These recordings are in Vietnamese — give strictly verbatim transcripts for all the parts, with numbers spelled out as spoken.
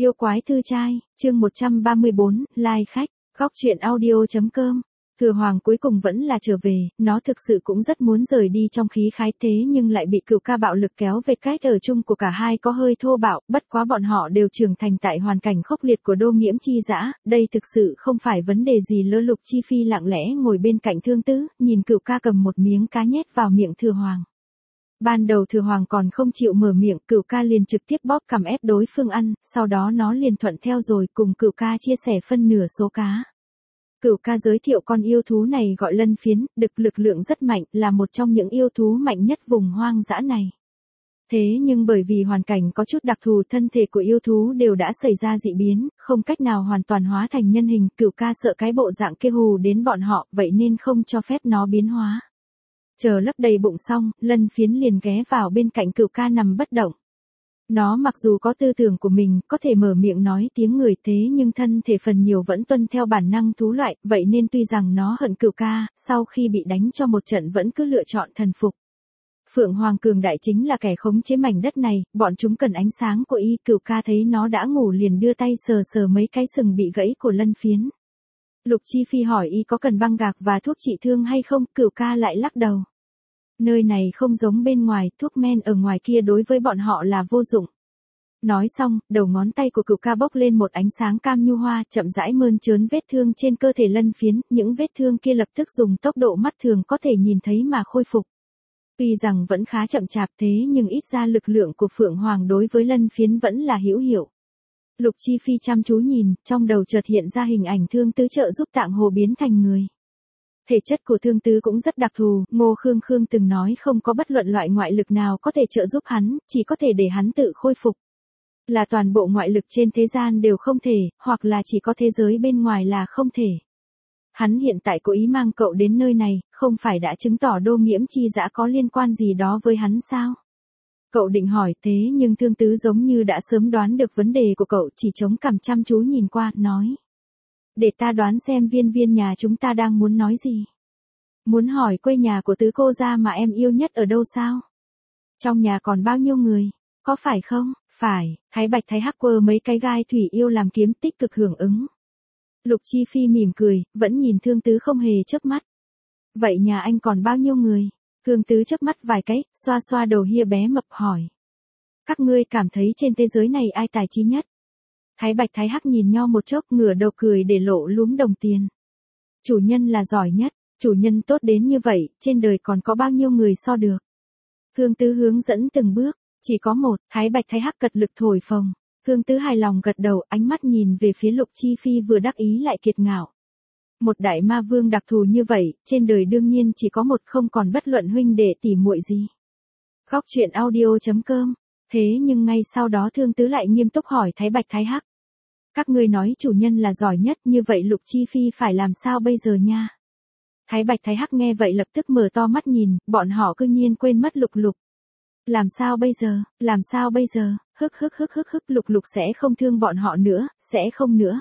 Yêu quái thư trai, chương một trăm ba mươi bốn, like khách, góc truyện audio.com. Thừa Hoàng cuối cùng vẫn là trở về, nó thực sự cũng rất muốn rời đi trong khí khái thế nhưng lại bị Cửu Ca bạo lực kéo về. Cách ở chung của cả hai có hơi thô bạo, bất quá bọn họ đều trưởng thành tại hoàn cảnh khốc liệt của Đô Nghiễm Chi Dã, đây thực sự không phải vấn đề gì lớn. Lục Chi Phi lặng lẽ ngồi bên cạnh Thương Tứ, nhìn Cửu Ca cầm một miếng cá nhét vào miệng Thừa Hoàng. Ban đầu Thừa Hoàng còn không chịu mở miệng, Cửu Ca liền trực tiếp bóp cằm ép đối phương ăn, sau đó nó liền thuận theo rồi cùng Cửu Ca chia sẻ phân nửa số cá. Cửu Ca giới thiệu con yêu thú này gọi Lân Phiến, đực lực lượng rất mạnh, là một trong những yêu thú mạnh nhất vùng hoang dã này. Thế nhưng bởi vì hoàn cảnh có chút đặc thù, thân thể của yêu thú đều đã xảy ra dị biến, không cách nào hoàn toàn hóa thành nhân hình. Cửu Ca sợ cái bộ dạng kia hù đến bọn họ, vậy nên không cho phép nó biến hóa. Chờ lấp đầy bụng xong, Lân Phiến liền ghé vào bên cạnh Cửu Ca nằm bất động. Nó mặc dù có tư tưởng của mình, có thể mở miệng nói tiếng người thế nhưng thân thể phần nhiều vẫn tuân theo bản năng thú loại, vậy nên tuy rằng nó hận Cửu Ca, sau khi bị đánh cho một trận vẫn cứ lựa chọn thần phục. Phượng Hoàng cường đại chính là kẻ khống chế mảnh đất này, bọn chúng cần ánh sáng của y. Cửu Ca thấy nó đã ngủ liền đưa tay sờ sờ mấy cái sừng bị gãy của Lân Phiến. Lục Chi Phi hỏi y có cần băng gạc và thuốc trị thương hay không, Cửu Ca lại lắc đầu. Nơi này không giống bên ngoài, thuốc men ở ngoài kia đối với bọn họ là vô dụng. Nói xong, đầu ngón tay của Cửu Ca bốc lên một ánh sáng cam nhu hoa, chậm rãi mơn trớn vết thương trên cơ thể Lân Phiến, những vết thương kia lập tức dùng tốc độ mắt thường có thể nhìn thấy mà khôi phục. Tuy rằng vẫn khá chậm chạp thế nhưng ít ra lực lượng của Phượng Hoàng đối với Lân Phiến vẫn là hữu hiệu. Lục Chi Phi chăm chú nhìn, trong đầu chợt hiện ra hình ảnh Thương Tứ trợ giúp Tạng Hồ biến thành người. Thể chất của Thương Tứ cũng rất đặc thù, Ngô Khương Khương từng nói không có bất luận loại ngoại lực nào có thể trợ giúp hắn, chỉ có thể để hắn tự khôi phục. Là toàn bộ ngoại lực trên thế gian đều không thể, hoặc là chỉ có thế giới bên ngoài là không thể. Hắn hiện tại cố ý mang cậu đến nơi này, không phải đã chứng tỏ Đô Nghiễm Chi Dã có liên quan gì đó với hắn sao? Cậu định hỏi thế nhưng Thương Tứ giống như đã sớm đoán được vấn đề của cậu, chỉ chống cằm chăm chú nhìn qua, nói. Để ta đoán xem Viên Viên nhà chúng ta đang muốn nói gì. Muốn hỏi quê nhà của tứ cô gia mà em yêu nhất ở đâu sao? Trong nhà còn bao nhiêu người? Có phải không? Phải, Thái Bạch Thái Hắc quơ mấy cái gai thủy yêu làm kiếm tích cực hưởng ứng. Lục Chi Phi mỉm cười, vẫn nhìn Thương Tứ không hề chớp mắt. Vậy nhà anh còn bao nhiêu người? Thương Tứ chớp mắt vài cái, xoa xoa đầu hia bé mập hỏi. Các ngươi cảm thấy trên thế giới này ai tài trí nhất? Thái Bạch Thái Hắc nhìn nho một chốc, ngửa đầu cười để lộ lúm đồng tiền. Chủ nhân là giỏi nhất, chủ nhân tốt đến như vậy, trên đời còn có bao nhiêu người so được? Thương Tứ hướng dẫn từng bước, chỉ có một. Thái Bạch Thái Hắc cật lực thổi phồng. Thương Tứ hài lòng gật đầu, ánh mắt nhìn về phía Lục Chi Phi vừa đắc ý lại kiệt ngạo. Một đại ma vương đặc thù như vậy, trên đời đương nhiên chỉ có một, không còn bất luận huynh đệ tỉ muội gì. Góc truyện audio.com. Thế nhưng ngay sau đó Thương Tứ lại nghiêm túc hỏi Thái Bạch Thái Hắc. Các ngươi nói chủ nhân là giỏi nhất, như vậy Lục Chi Phi phải làm sao bây giờ nha? Thái Bạch Thái Hắc nghe vậy lập tức mở to mắt nhìn, bọn họ cư nhiên quên mất Lục Lục. Làm sao bây giờ, làm sao bây giờ, hức hức hức hức hức Lục Lục sẽ không thương bọn họ nữa, sẽ không nữa.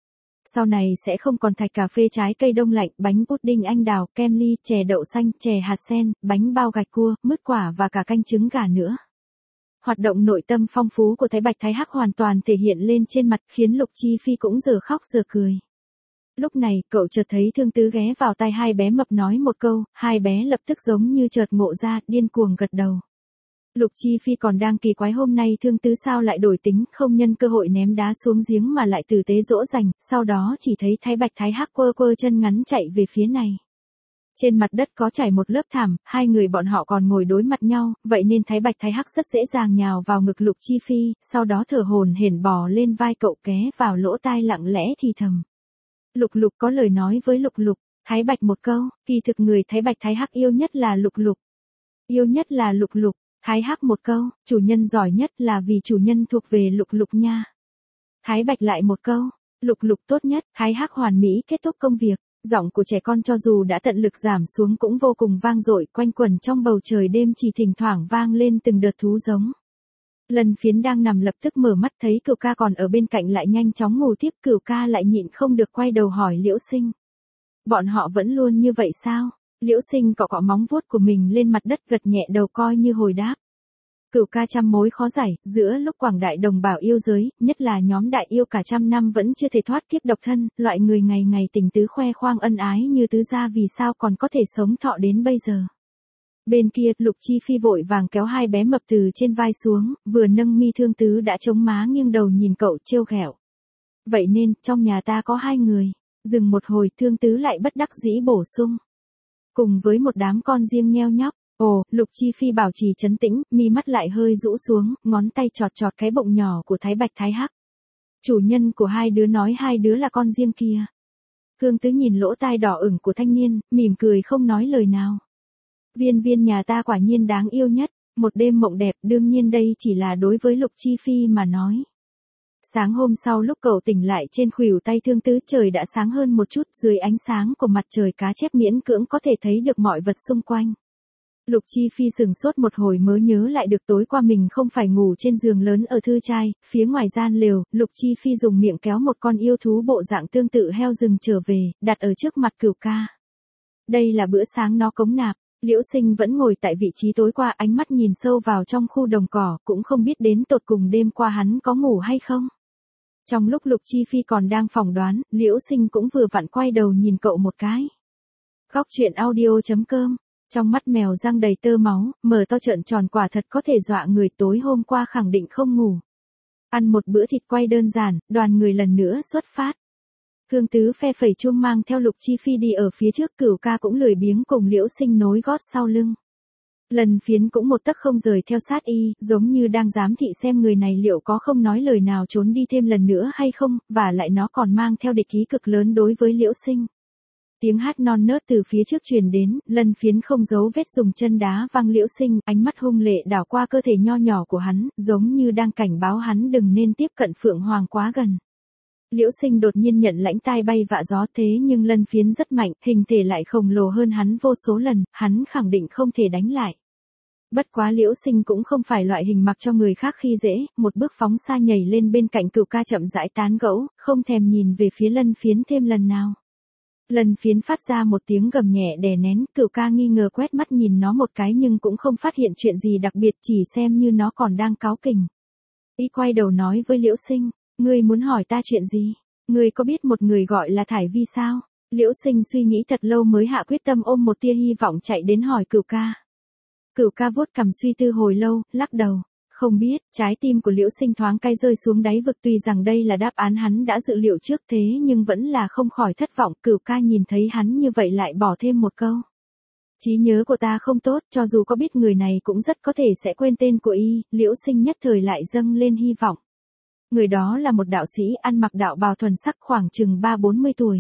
Sau này sẽ không còn thạch cà phê trái cây đông lạnh, bánh pudding anh đào, kem ly, chè đậu xanh, chè hạt sen, bánh bao gạch cua, mứt quả và cả canh trứng gà nữa. Hoạt động nội tâm phong phú của Thái Bạch Thái Hắc hoàn toàn thể hiện lên trên mặt, khiến Lục Chi Phi cũng giờ khóc giờ cười. Lúc này, cậu chợt thấy Thương Tứ ghé vào tai hai bé mập nói một câu, hai bé lập tức giống như chợt ngộ ra, điên cuồng gật đầu. Lục Chi Phi còn đang kỳ quái hôm nay Thương Tứ sao lại đổi tính, không nhân cơ hội ném đá xuống giếng mà lại tử tế dỗ dành, sau đó chỉ thấy Thái Bạch Thái Hắc quơ quơ chân ngắn chạy về phía này. Trên mặt đất có trải một lớp thảm, hai người bọn họ còn ngồi đối mặt nhau, vậy nên Thái Bạch Thái Hắc rất dễ dàng nhào vào ngực Lục Chi Phi, sau đó thở hổn hển bò lên vai cậu, ké vào lỗ tai lặng lẽ thì thầm. Lục Lục có lời nói với Lục Lục. Thái Bạch một câu, kỳ thực người Thái Bạch Thái Hắc yêu nhất là Lục Lục. Yêu nhất là Lục Lục. Thái Hắc một câu, chủ nhân giỏi nhất là vì chủ nhân thuộc về Lục Lục nha. Thái Bạch lại một câu, Lục Lục tốt nhất. Thái Hắc hoàn mỹ kết thúc công việc. Giọng của trẻ con cho dù đã tận lực giảm xuống cũng vô cùng vang dội, quanh quẩn trong bầu trời đêm, chỉ thỉnh thoảng vang lên từng đợt thú giống. Lân Phiến đang nằm lập tức mở mắt thấy Cửu Ca còn ở bên cạnh lại nhanh chóng ngủ tiếp. Cửu Ca lại nhịn không được quay đầu hỏi Liễu Sinh. Bọn họ vẫn luôn như vậy sao? Liễu Sinh cọ cọ móng vuốt của mình lên mặt đất, gật nhẹ đầu coi như hồi đáp. Cửu ca trăm mối khó giải, giữa lúc quảng đại đồng bào yêu giới, nhất là nhóm đại yêu cả trăm năm vẫn chưa thể thoát kiếp độc thân, loại người ngày ngày tình tứ khoe khoang ân ái như tứ gia vì sao còn có thể sống thọ đến bây giờ. Bên kia, Lục Chi Phi vội vàng kéo hai bé mập từ trên vai xuống, vừa nâng mi Thương Tứ đã chống má nghiêng đầu nhìn cậu trêu ghẹo. Vậy nên, trong nhà ta có hai người. Dừng một hồi, Thương Tứ lại bất đắc dĩ bổ sung. Cùng với một đám con riêng nheo nhóc. Ồ, Lục Chi Phi bảo trì trấn tĩnh, mi mắt lại hơi rũ xuống, ngón tay chọt chọt cái bụng nhỏ của Thái Bạch Thái Hắc. Chủ nhân của hai đứa nói hai đứa là con riêng kia. Thương Tứ nhìn lỗ tai đỏ ửng của thanh niên, mỉm cười không nói lời nào. Viên viên nhà ta quả nhiên đáng yêu nhất, một đêm mộng đẹp, đương nhiên đây chỉ là đối với Lục Chi Phi mà nói. Sáng hôm sau lúc cậu tỉnh lại trên khuỷu tay Thương Tứ trời đã sáng hơn một chút, dưới ánh sáng của mặt trời cá chép miễn cưỡng có thể thấy được mọi vật xung quanh. Lục Chi Phi sừng sốt một hồi mới nhớ lại được tối qua mình không phải ngủ trên giường lớn ở thư trai, phía ngoài gian lều, Lục Chi Phi dùng miệng kéo một con yêu thú bộ dạng tương tự heo rừng trở về, đặt ở trước mặt Cửu ca. Đây là bữa sáng nó cống nạp. Liễu Sinh vẫn ngồi tại vị trí tối qua, ánh mắt nhìn sâu vào trong khu đồng cỏ, cũng không biết đến tột cùng đêm qua hắn có ngủ hay không. Trong lúc Lục Chi Phi còn đang phỏng đoán, Liễu Sinh cũng vừa vặn quay đầu nhìn cậu một cái. Góc truyện audio chấm com. Trong mắt mèo răng đầy tơ máu, mở to trợn tròn quả thật có thể dọa người, tối hôm qua khẳng định không ngủ. Ăn một bữa thịt quay đơn giản, đoàn người lần nữa xuất phát. Thương Tứ phe phẩy chuông mang theo Lục Chi Phi đi ở phía trước, Cửu ca cũng lười biếng cùng Liễu Sinh nối gót sau lưng. Lần Phiến cũng một tấc không rời theo sát y, giống như đang giám thị xem người này liệu có không nói lời nào trốn đi thêm lần nữa hay không, và lại nó còn mang theo địch ý cực lớn đối với Liễu Sinh. Tiếng hát non nớt từ phía trước truyền đến, Lần Phiến không giấu vết dùng chân đá văng Liễu Sinh, ánh mắt hung lệ đảo qua cơ thể nho nhỏ của hắn, giống như đang cảnh báo hắn đừng nên tiếp cận Phượng Hoàng quá gần. Liễu Sinh đột nhiên nhận lãnh tai bay vạ gió, thế nhưng Lân Phiến rất mạnh, hình thể lại khổng lồ hơn hắn vô số lần, hắn khẳng định không thể đánh lại. Bất quá Liễu Sinh cũng không phải loại hình mặc cho người khác khi dễ, một bước phóng xa nhảy lên bên cạnh Cửu ca chậm rãi tán gẫu, không thèm nhìn về phía Lân Phiến thêm lần nào. Lân Phiến phát ra một tiếng gầm nhẹ đè nén, Cửu ca nghi ngờ quét mắt nhìn nó một cái nhưng cũng không phát hiện chuyện gì đặc biệt, chỉ xem như nó còn đang cáu kỉnh. Y quay đầu nói với Liễu Sinh. Ngươi muốn hỏi ta chuyện gì? Ngươi có biết một người gọi là Thải Vi sao? Liễu Sinh suy nghĩ thật lâu mới hạ quyết tâm, ôm một tia hy vọng chạy đến hỏi Cửu ca. Cửu ca vuốt cằm suy tư hồi lâu, lắc đầu. Không biết, trái tim của Liễu Sinh thoáng cay rơi xuống đáy vực, tuy rằng đây là đáp án hắn đã dự liệu trước thế nhưng vẫn là không khỏi thất vọng. Cửu ca nhìn thấy hắn như vậy lại bỏ thêm một câu. Trí nhớ của ta không tốt, cho dù có biết người này cũng rất có thể sẽ quên tên của y. Liễu Sinh nhất thời lại dâng lên hy vọng. Người đó là một đạo sĩ ăn mặc đạo bào thuần sắc, khoảng chừng ba bốn mươi tuổi.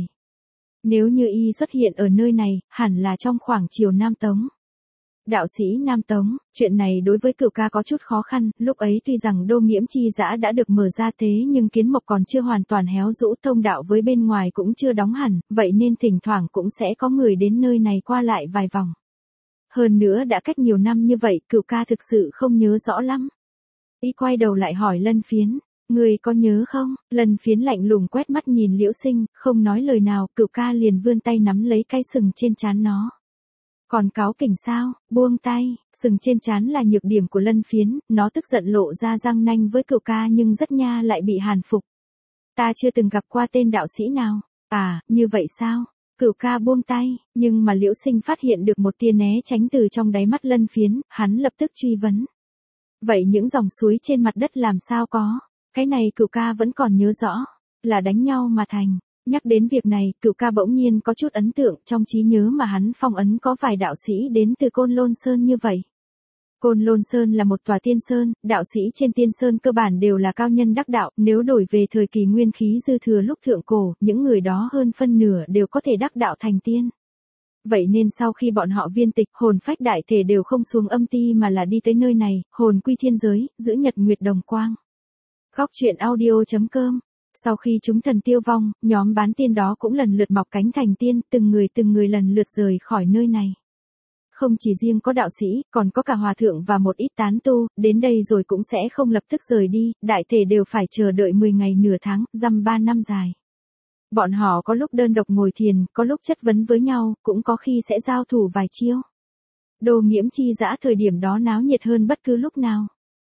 Nếu như y xuất hiện ở nơi này, hẳn là trong khoảng chiều Nam Tống. Đạo sĩ Nam Tống, chuyện này đối với Cửu ca có chút khó khăn, lúc ấy tuy rằng đô nghiễm chi dã đã được mở ra thế nhưng kiến mộc còn chưa hoàn toàn héo rũ, thông đạo với bên ngoài cũng chưa đóng hẳn, vậy nên thỉnh thoảng cũng sẽ có người đến nơi này qua lại vài vòng. Hơn nữa đã cách nhiều năm như vậy, Cửu ca thực sự không nhớ rõ lắm. Y quay đầu lại hỏi Lân Phiến. Người có nhớ không? Lân Phiến lạnh lùng quét mắt nhìn Liễu Sinh, không nói lời nào, Cửu ca liền vươn tay nắm lấy cái sừng trên trán nó. Còn cáu kỉnh sao? Buông tay, sừng trên trán là nhược điểm của Lân Phiến, nó tức giận lộ ra răng nanh với Cửu ca nhưng rất nha lại bị hàn phục. Ta chưa từng gặp qua tên đạo sĩ nào. À, như vậy sao? Cửu ca buông tay, nhưng mà Liễu Sinh phát hiện được một tia né tránh từ trong đáy mắt Lân Phiến, hắn lập tức truy vấn. Vậy những dòng suối trên mặt đất làm sao có? Cái này Cửu ca vẫn còn nhớ rõ, là đánh nhau mà thành. Nhắc đến việc này, Cửu ca bỗng nhiên có chút ấn tượng, trong trí nhớ mà hắn phong ấn có vài đạo sĩ đến từ Côn Lôn Sơn như vậy. Côn Lôn Sơn là một tòa tiên sơn, đạo sĩ trên tiên sơn cơ bản đều là cao nhân đắc đạo, nếu đổi về thời kỳ nguyên khí dư thừa lúc thượng cổ, những người đó hơn phân nửa đều có thể đắc đạo thành tiên. Vậy nên sau khi bọn họ viên tịch, hồn phách đại thể đều không xuống âm ti mà là đi tới nơi này, hồn quy thiên giới, giữ nhật nguyệt đồng quang. Góc truyện audio chấm com. Sau khi chúng thần tiêu vong, nhóm bán tiên đó cũng lần lượt mọc cánh thành tiên, từng người từng người lần lượt rời khỏi nơi này. Không chỉ riêng có đạo sĩ, còn có cả hòa thượng và một ít tán tu, đến đây rồi cũng sẽ không lập tức rời đi, đại thể đều phải chờ đợi mười ngày nửa tháng, dăm ba năm dài. Bọn họ có lúc đơn độc ngồi thiền, có lúc chất vấn với nhau, cũng có khi sẽ giao thủ vài chiêu. Đô nghiễm chi dã thời điểm đó náo nhiệt hơn bất cứ lúc nào.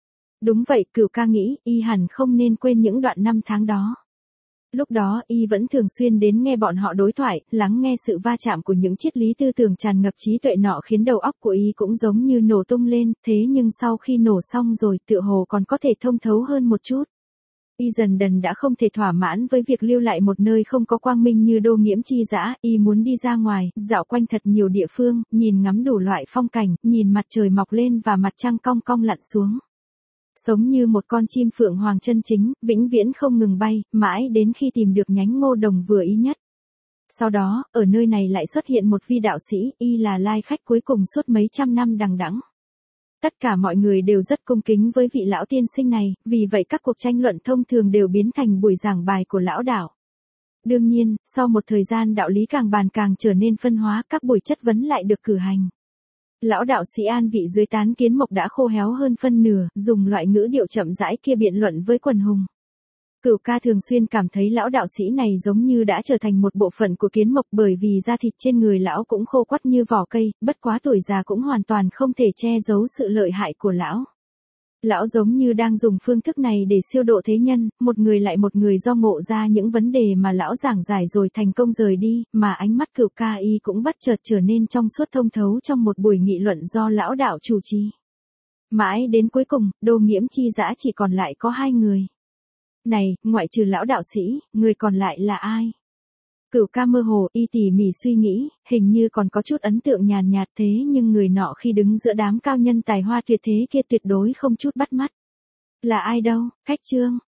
Đúng vậy, Cửu ca nghĩ, y hẳn không nên quên những đoạn năm tháng đó. Lúc đó, y vẫn thường xuyên đến nghe bọn họ đối thoại, lắng nghe sự va chạm của những triết lý tư tưởng tràn ngập trí tuệ nọ khiến đầu óc của y cũng giống như nổ tung lên, thế nhưng sau khi nổ xong rồi tựa hồ còn có thể thông thấu hơn một chút. Y dần dần đã không thể thỏa mãn với việc lưu lại một nơi không có quang minh như Đô Nghiễm Chi Dã, y muốn đi ra ngoài, dạo quanh thật nhiều địa phương, nhìn ngắm đủ loại phong cảnh, nhìn mặt trời mọc lên và mặt trăng cong cong lặn xuống. Sống như một con chim phượng hoàng chân chính, vĩnh viễn không ngừng bay, mãi đến khi tìm được nhánh ngô đồng vừa ý nhất. Sau đó, ở nơi này lại xuất hiện một vi đạo sĩ, y là lai khách cuối cùng suốt mấy trăm năm đằng đẵng. Tất cả mọi người đều rất cung kính với vị lão tiên sinh này, vì vậy các cuộc tranh luận thông thường đều biến thành buổi giảng bài của lão đạo. Đương nhiên, sau một thời gian đạo lý càng bàn càng trở nên phân hóa, các buổi chất vấn lại được cử hành. Lão đạo sĩ an vị dưới tán kiến mộc đã khô héo hơn phân nửa, dùng loại ngữ điệu chậm rãi kia biện luận với quần hùng. Cửu ca thường xuyên cảm thấy lão đạo sĩ này giống như đã trở thành một bộ phận của kiến mộc, bởi vì da thịt trên người lão cũng khô quắt như vỏ cây, bất quá tuổi già cũng hoàn toàn không thể che giấu sự lợi hại của lão. Lão giống như đang dùng phương thức này để siêu độ thế nhân, một người lại một người do ngộ ra những vấn đề mà lão giảng giải rồi thành công rời đi, mà ánh mắt Cửu ca y cũng bất chợt trở nên trong suốt thông thấu trong một buổi nghị luận do lão đạo chủ trì. Mãi đến cuối cùng, Đô Nghiễm Chi Dã chỉ còn lại có hai người. Này, ngoại trừ lão đạo sĩ, người còn lại là ai? Cửu ca mơ hồ, y tỉ mỉ suy nghĩ, hình như còn có chút ấn tượng nhàn nhạt thế nhưng người nọ khi đứng giữa đám cao nhân tài hoa tuyệt thế kia tuyệt đối không chút bắt mắt. Là ai đâu, Khách Trương?